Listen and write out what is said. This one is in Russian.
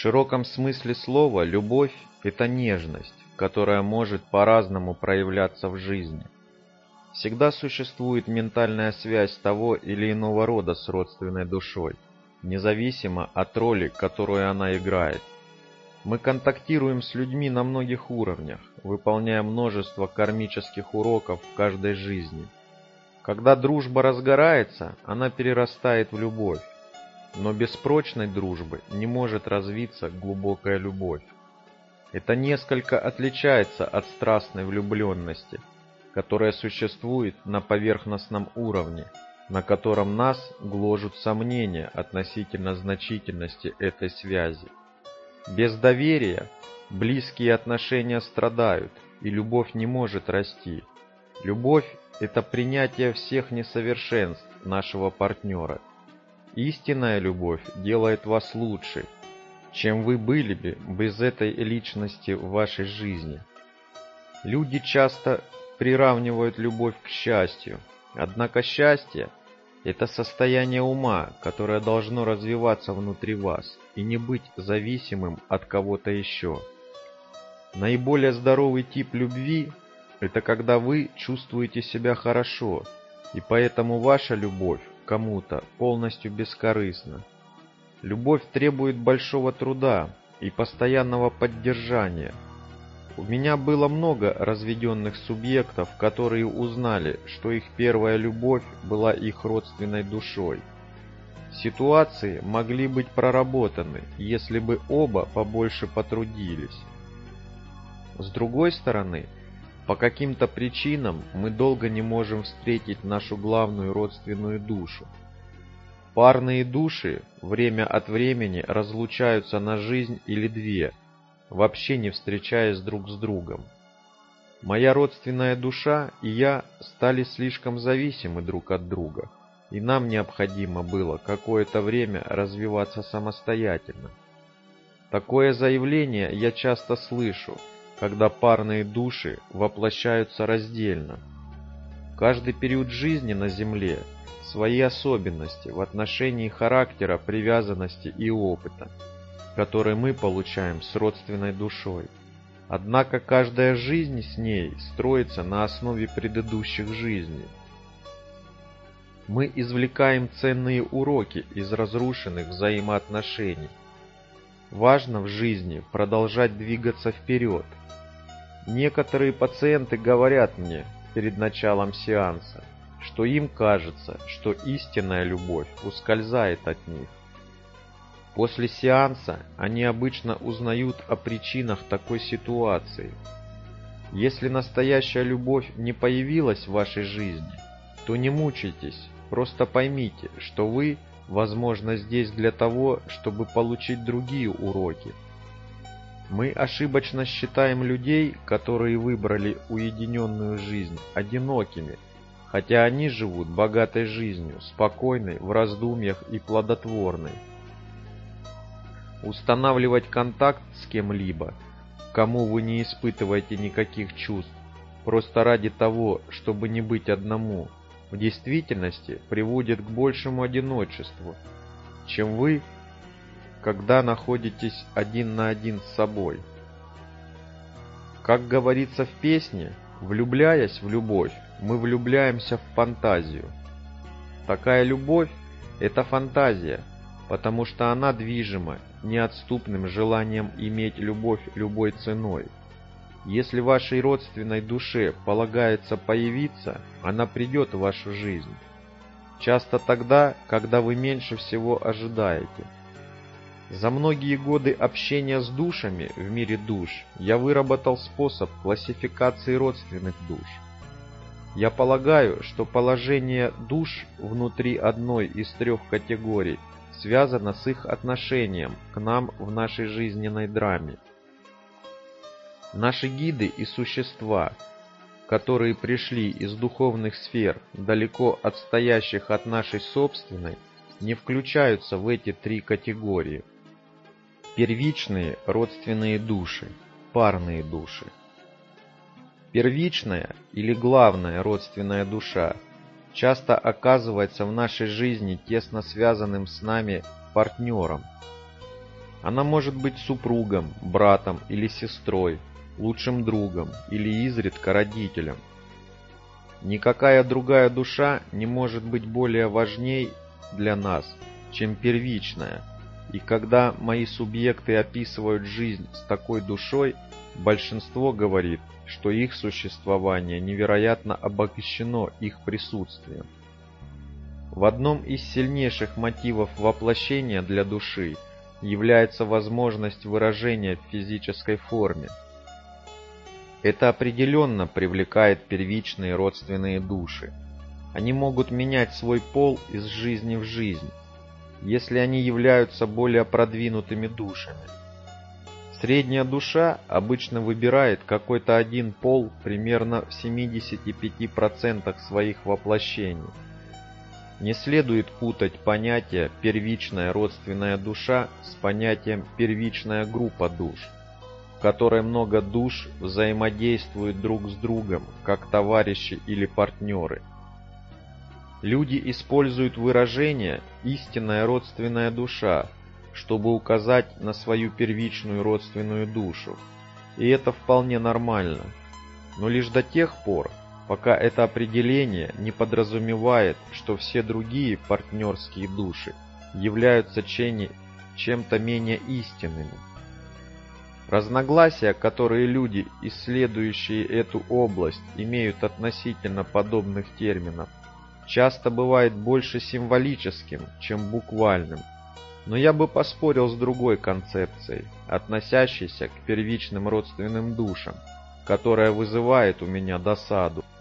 широком смысле слова любовь – это нежность, которая может по-разному проявляться в жизни. Всегда существует ментальная связь того или иного рода с родственной душой, независимо от роли, которую она играет. Мы контактируем с людьми на многих уровнях, выполняя множество кармических уроков в каждой жизни. Когда дружба разгорается, она перерастает в любовь. Но без прочной дружбы не может развиться глубокая любовь. Это несколько отличается от страстной влюбленности, которая существует на поверхностном уровне, на котором нас гложут сомнения относительно значительности этой связи. Без доверия близкие отношения страдают, и любовь не может расти. Любовь – это принятие всех несовершенств нашего партнера. Истинная любовь делает вас лучше, чем вы были бы без этой личности в вашей жизни. Люди часто приравнивают любовь к счастью, однако счастье – это состояние ума, которое должно развиваться внутри вас и не быть зависимым от кого-то еще. Наиболее здоровый тип любви – это когда вы чувствуете себя хорошо, и поэтому ваша любовь к кому-то полностью бескорыстна. Любовь требует большого труда и постоянного поддержания. У меня было много разведенных субъектов, которые узнали, что их первая любовь была их родственной душой. Ситуации могли быть проработаны, если бы оба побольше потрудились. С другой стороны, по каким-то причинам мы долго не можем встретить нашу главную родственную душу. Парные души время от времени разлучаются на жизнь или две, вообще не встречаясь друг с другом. Моя родственная душа и я стали слишком зависимы друг от друга, и нам необходимо было какое-то время развиваться самостоятельно. Такое заявление я часто слышу, когда парные души воплощаются раздельно. Каждый период жизни на Земле – свои особенности в отношении характера, привязанности и опыта, который мы получаем с родственной душой. Однако каждая жизнь с ней строится на основе предыдущих жизней. Мы извлекаем ценные уроки из разрушенных взаимоотношений. Важно в жизни продолжать двигаться вперед. Некоторые пациенты говорят мне перед началом сеанса, что им кажется, что истинная любовь ускользает от них. После сеанса они обычно узнают о причинах такой ситуации. Если настоящая любовь не появилась в вашей жизни, то не мучайтесь, просто поймите, что вы, возможно, здесь для того, чтобы получить другие уроки. Мы ошибочно считаем людей, которые выбрали уединенную жизнь, одинокими, хотя они живут богатой жизнью, спокойной, в раздумьях и плодотворной. Устанавливать контакт с кем-либо, кому вы не испытываете никаких чувств, просто ради того, чтобы не быть одному, в действительности приводит к большему одиночеству, чем вы, когда находитесь один на один с собой. Как говорится в песне, влюбляясь в любовь, мы влюбляемся в фантазию. Такая любовь – это фантазия, потому что она движима неотступным желанием иметь любовь любой ценой. Если вашей родственной душе полагается появиться, она придет в вашу жизнь. Часто тогда, когда вы меньше всего ожидаете. За многие годы общения с душами в мире душ я выработал способ классификации родственных душ. Я полагаю, что положение душ внутри одной из трех категорий связано с их отношением к нам в нашей жизненной драме. Наши гиды и существа, которые пришли из духовных сфер, далеко отстоящих от нашей собственной, не включаются в эти три категории. Первичные родственные души, парные души. Первичная или главная родственная душа часто оказывается в нашей жизни тесно связанным с нами партнером. Она может быть супругом, братом или сестрой, лучшим другом или изредка родителем. Никакая другая душа не может быть более важней для нас, чем первичная, и когда мои субъекты описывают жизнь с такой душой, большинство говорит, что их существование невероятно обогащено их присутствием. В одном из сильнейших мотивов воплощения для души является возможность выражения в физической форме. Это определенно привлекает первичные родственные души. Они могут менять свой пол из жизни в жизнь, если они являются более продвинутыми душами. Средняя душа обычно выбирает какой-то один пол примерно в 75% своих воплощений. Не следует путать понятие «первичная родственная душа» с понятием «первичная группа душ», в которой много душ взаимодействуют друг с другом, как товарищи или партнеры. Люди используют выражение «истинная родственная душа», чтобы указать на свою первичную родственную душу, и это вполне нормально, но лишь до тех пор, пока это определение не подразумевает, что все другие партнерские души являются чем-то менее истинными. Разногласия, которые люди, исследующие эту область, имеют относительно подобных терминов, часто бывает больше символическим, чем буквальным. Но я бы поспорил с другой концепцией, относящейся к первичным родственным душам, которая вызывает у меня досаду.